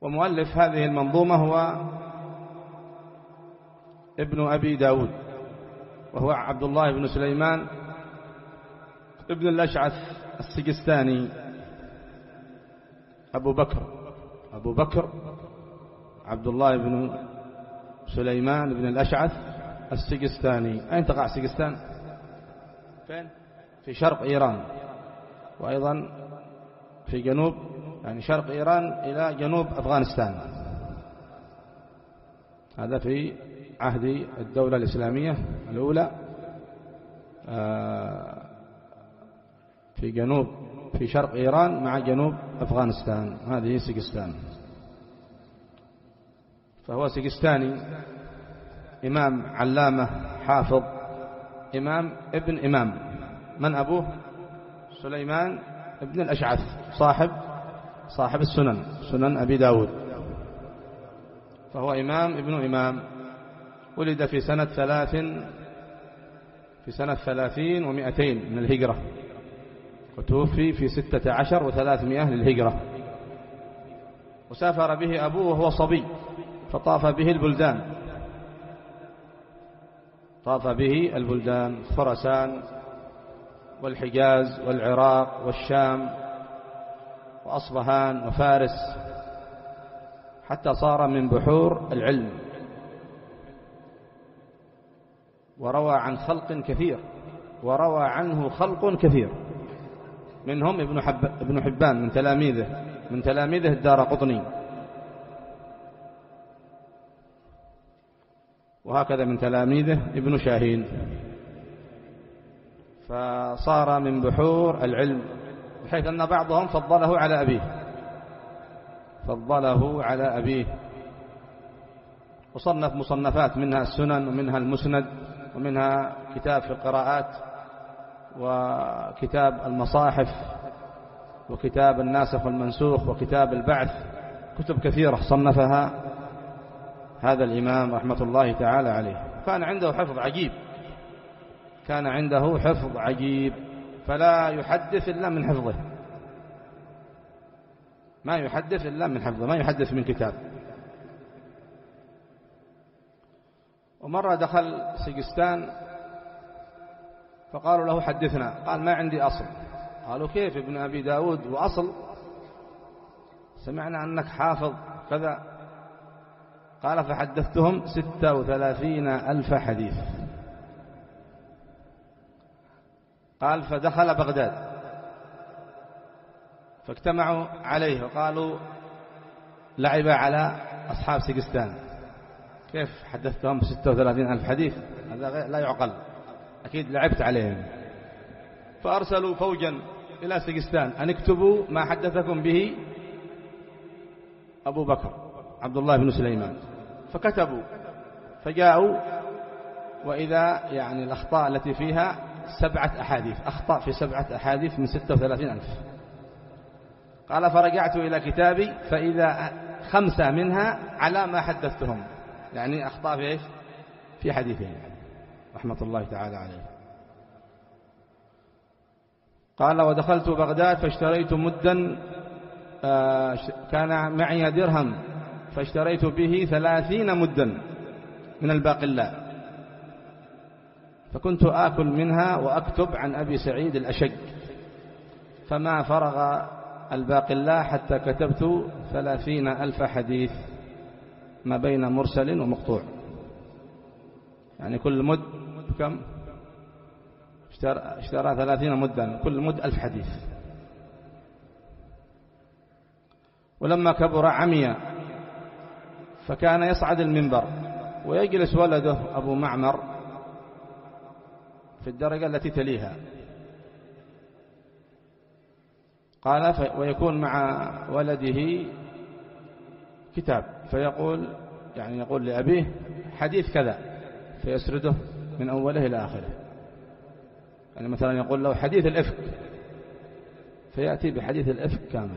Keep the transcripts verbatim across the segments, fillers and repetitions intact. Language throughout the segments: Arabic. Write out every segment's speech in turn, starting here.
ومؤلف هذه المنظومة هو ابن أبي داود، وهو عبد الله بن سليمان ابن الأشعث السجستاني أبو بكر أبو بكر عبد الله بن سليمان بن الأشعث السجستاني. أين تقع سجستان؟ فين؟ في شرق إيران، وأيضا في جنوب، يعني شرق إيران إلى جنوب أفغانستان. هذا في عهد الدولة الإسلامية الأولى في جنوب في شرق إيران مع جنوب أفغانستان. هذه سجستان. فهو سجستاني، إمام علامة حافظ، إمام ابن إمام. من أبوه؟ سليمان ابن الأشعث، صاحب صاحب السنن، سنن أبي داود. فهو إمام ابن إمام. ولد في سنة ثلاث في سنة ثلاثين ومئتين من الهجرة، وتوفي في ستة عشر وثلاثمائة للهجرة. وسافر به أبوه وهو صبي، فطاف به البلدان طاف به البلدان خراسان والحجاز والعراق والشام وأصبهان وفارس، حتى صار من بحور العلم، وروى عن خلق كثير، وروى عنه خلق كثير، منهم ابن, حب ابن حبان من تلاميذه من تلاميذه الدارقطني، وهكذا من تلاميذه ابن شاهين. فصار من بحور العلم، بحيث أن بعضهم فضله على أبيه فضله على أبيه وصنف مصنفات، منها السنن ومنها المسند ومنها كتاب في القراءات وكتاب المصاحف وكتاب الناسخ والمنسوخ وكتاب البعث. كتب كثيرة صنفها هذا الإمام رحمة الله تعالى عليه. كان عنده حفظ عجيب كان عنده حفظ عجيب فلا يحدث إلا من حفظه ما يحدث إلا من حفظه ما يحدث من كتاب. ومرة دخل سجستان فقالوا له حدثنا، قال ما عندي أصل. قالوا كيف ابن أبي داود وأصل؟ سمعنا أنك حافظ كذا. قال فحدثتهم ستة وثلاثين ألف حديث. قال فدخل بغداد فاجتمعوا عليه وقالوا لعب على أصحاب سجستان، كيف حدثتهم ستة وثلاثين ألف حديث؟ هذا لا يعقل، أكيد لعبت عليهم. فأرسلوا فوجا إلى سجستان أن اكتبوا ما حدثكم به أبو بكر عبد الله بن سليمان. فكتبوا فجاءوا، وإذا يعني الأخطاء التي فيها سبعة أحاديث، أخطاء في سبعة أحاديث من ستة وثلاثين ألف. قال فرجعت إلى كتابي فإذا خمسة منها على ما حدثتهم، يعني أخطاء في إيش؟ في حديثين رحمة الله تعالى عليه. قال ودخلت بغداد فاشتريت مدا، كان معي درهم فاشتريت به ثلاثين مدا من الباقلاء، فكنت آكل منها وأكتب عن أبي سعيد الأشج، فما فرغ الباقلاء حتى كتبت ثلاثين ألف حديث ما بين مرسل ومقطوع، يعني كل مد كم؟ اشترى, اشترى ثلاثين مدا، كل مد ألف حديث. ولما كبر عمي فكان يصعد المنبر ويجلس ولده أبو معمر في الدرجة التي تليها. قال ويكون مع ولده كتاب فيقول، يعني يقول لأبيه حديث كذا فيسرده من أوله إلى آخره. يعني مثلا يقول له حديث الإفك فيأتي بحديث الإفك كامل.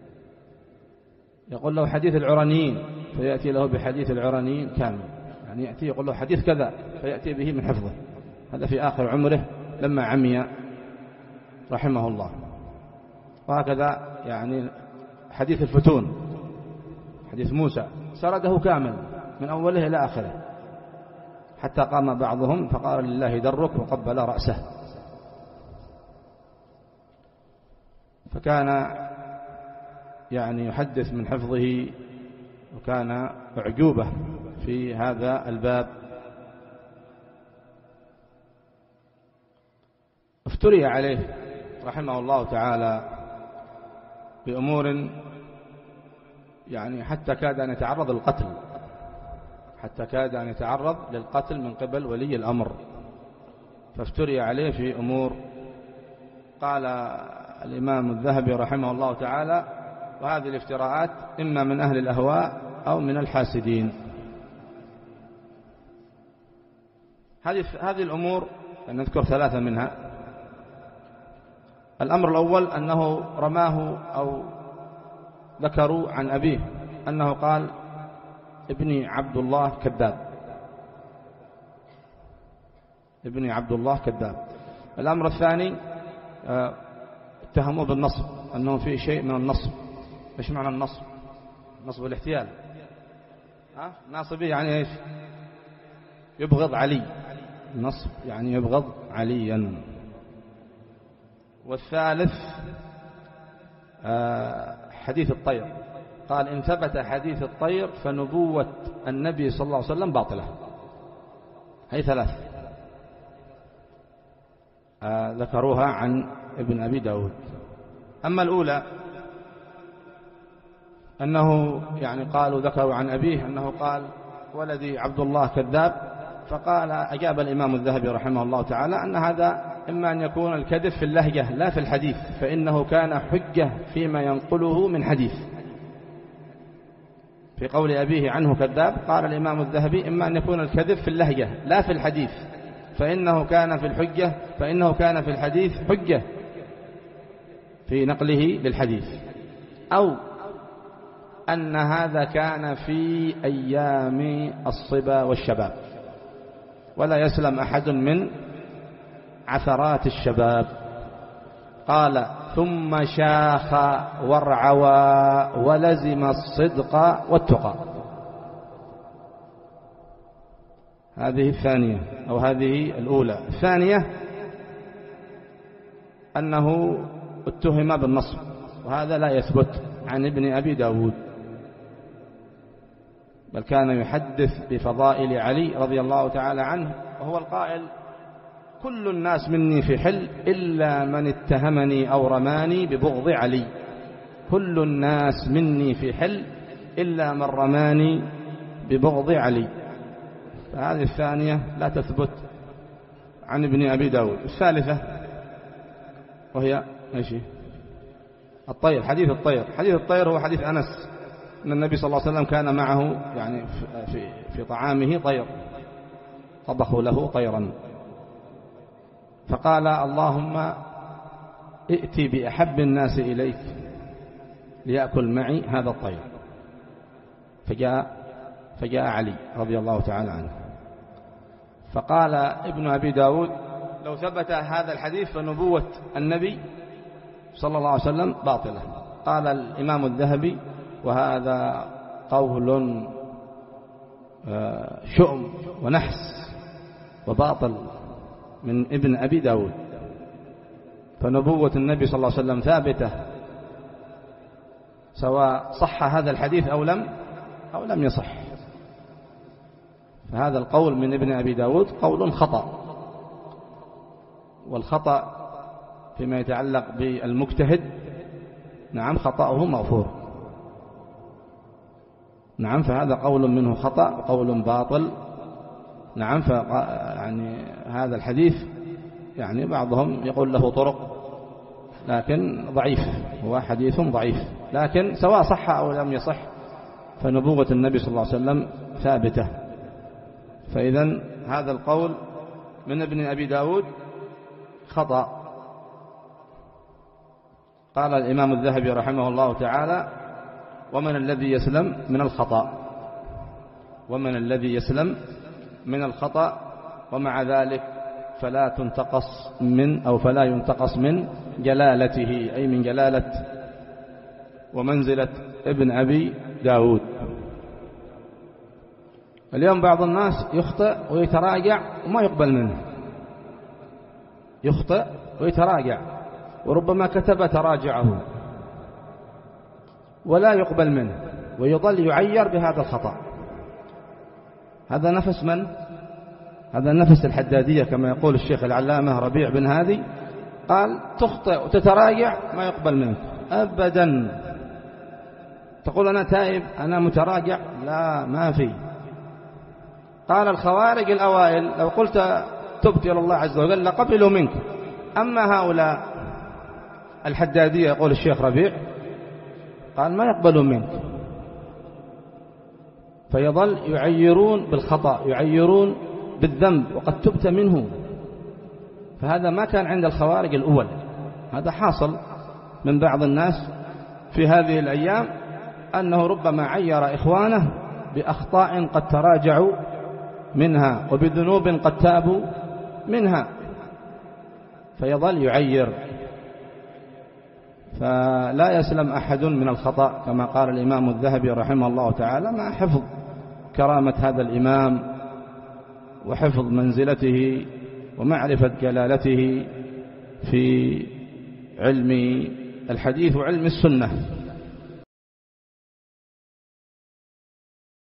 يقول له حديث العرانيين فيأتي له بحديث العرانيين كامل. يعني يأتي يقول له حديث كذا فيأتي به من حفظه. هذا في آخر عمره لما عمي رحمه الله. وهكذا يعني حديث الفتون، حديث حديث موسى سرده كامل من أوله إلى آخره، حتى قام بعضهم فقال لله درك وقبل رأسه. فكان يعني يحدث من حفظه، وكان أعجوبة في هذا الباب. افتري عليه رحمه الله تعالى بأمور يعني حتى كاد أن يتعرض للقتل، حتى كاد أن يتعرض للقتل من قبل ولي الأمر. فافتري عليه في أمور. قال الإمام الذهبي رحمه الله تعالى: وهذه الافتراءات إما من أهل الأهواء أو من الحاسدين. هذه هذه الأمور نذكر ثلاثة منها. الأمر الأول أنه رماه أو ذكروا عن أبيه أنه قال: ابني عبد الله كذاب، ابني عبد الله كذاب. الأمر الثاني اتهموه بالنصب، أنه فيه شيء من النصب. إيش معنى النصب؟ نصب الاحتيال. ها ناصبي يعني إيش؟ يبغض علي. النصب يعني يبغض عليا. والثالث حديث الطير، قال: إن ثبت حديث الطير فنبوة النبي صلى الله عليه وسلم باطلة. هي ثلاث ذكروها عن ابن أبي داود. أما الأولى أنه يعني قالوا ذكروا عن أبيه أنه قال: ولدي عبد الله كذاب. فقال أجاب الإمام الذهبي رحمه الله تعالى أن هذا إما أن يكون الكذب في اللهجة لا في الحديث، فإنه كان حجة فيما ينقله من حديث. في قول أبيه عنه كذاب قال الإمام الذهبي: إما أن يكون الكذب في اللهجة لا في الحديث، فإنه كان في الحجة فإنه كان في الحديث حجة في نقله للحديث، أو أن هذا كان في أيام الصبا والشباب، ولا يسلم أحد من عثرات الشباب. قال: ثم شاخ وارعوى ولزم الصدق والتقى. هذه الثانية أو هذه الأولى. الثانية أنه اتهم بالنصب، وهذا لا يثبت عن ابن أبي داود، بل كان يحدث بفضائل علي رضي الله تعالى عنه، وهو القائل: كل الناس مني في حل إلا من اتهمني أو رماني ببغض علي. كل الناس مني في حل إلا من رماني ببغض علي. فهذه الثانية لا تثبت عن ابن أبي داود. الثالثة وهي ايش؟ الطير، حديث الطير. حديث الطير هو حديث أنس أن النبي صلى الله عليه وسلم كان معه يعني في في طعامه طير، طبخوا له طيرا، فقال: اللهم ائتي بأحب الناس إليك ليأكل معي هذا الطير. فجاء فجاء علي رضي الله تعالى عنه، فقال ابن أبي داود: لو ثبت هذا الحديث فنبوة النبي صلى الله عليه وسلم باطلة. قال الإمام الذهبي: وهذا قول شؤم ونحس وباطل من ابن أبي داود. فنبوة النبي صلى الله عليه وسلم ثابتة، سواء صح هذا الحديث أو لم أو لم يصح. فهذا القول من ابن أبي داود قول خطأ، والخطأ فيما يتعلق بالمجتهد نعم خطأه مغفور، نعم فهذا قول منه خطأ قول باطل، نعم يعني هذا الحديث يعني بعضهم يقول له طرق لكن ضعيف، هو حديث ضعيف، لكن سواء صح أو لم يصح فنبوة النبي صلى الله عليه وسلم ثابتة. فإذا هذا القول من ابن أبي داود خطأ. قال الإمام الذهبي رحمه الله تعالى: ومن الذي يسلم من الخطأ، ومن الذي يسلم من الخطأ، ومع ذلك فلا تنتقص من أو فلا ينتقص من جلالته، أي من جلالة ومنزلة ابن أبي داود. اليوم بعض الناس يخطئ ويتراجع وما يقبل منه، يخطئ ويتراجع وربما كتب تراجعه ولا يقبل منه ويظل يعير بهذا الخطأ. هذا نفس من؟ هذا نفس الحدادية كما يقول الشيخ العلامة ربيع بن هادي، قال تخطئ وتتراجع ما يقبل منك أبدا. تقول أنا تائب أنا متراجع، لا ما في. قال الخوارج الأوائل لو قلت تبت إلى الله عز وجل لقبلوا منك، أما هؤلاء الحدادية يقول الشيخ ربيع قال ما يقبلون منك، فيظل يعيرون بالخطأ يعيرون بالذنب وقد تبت منه. فهذا ما كان عند الخوارج الأول، هذا حاصل من بعض الناس في هذه الأيام أنه ربما عير إخوانه بأخطاء قد تراجعوا منها وبذنوب قد تابوا منها، فيظل يعير. فلا يسلم أحد من الخطأ كما قال الإمام الذهبي رحمه الله تعالى، مع حفظ كرامة هذا الإمام وحفظ منزلته ومعرفة جلالته في علم الحديث وعلم السنة.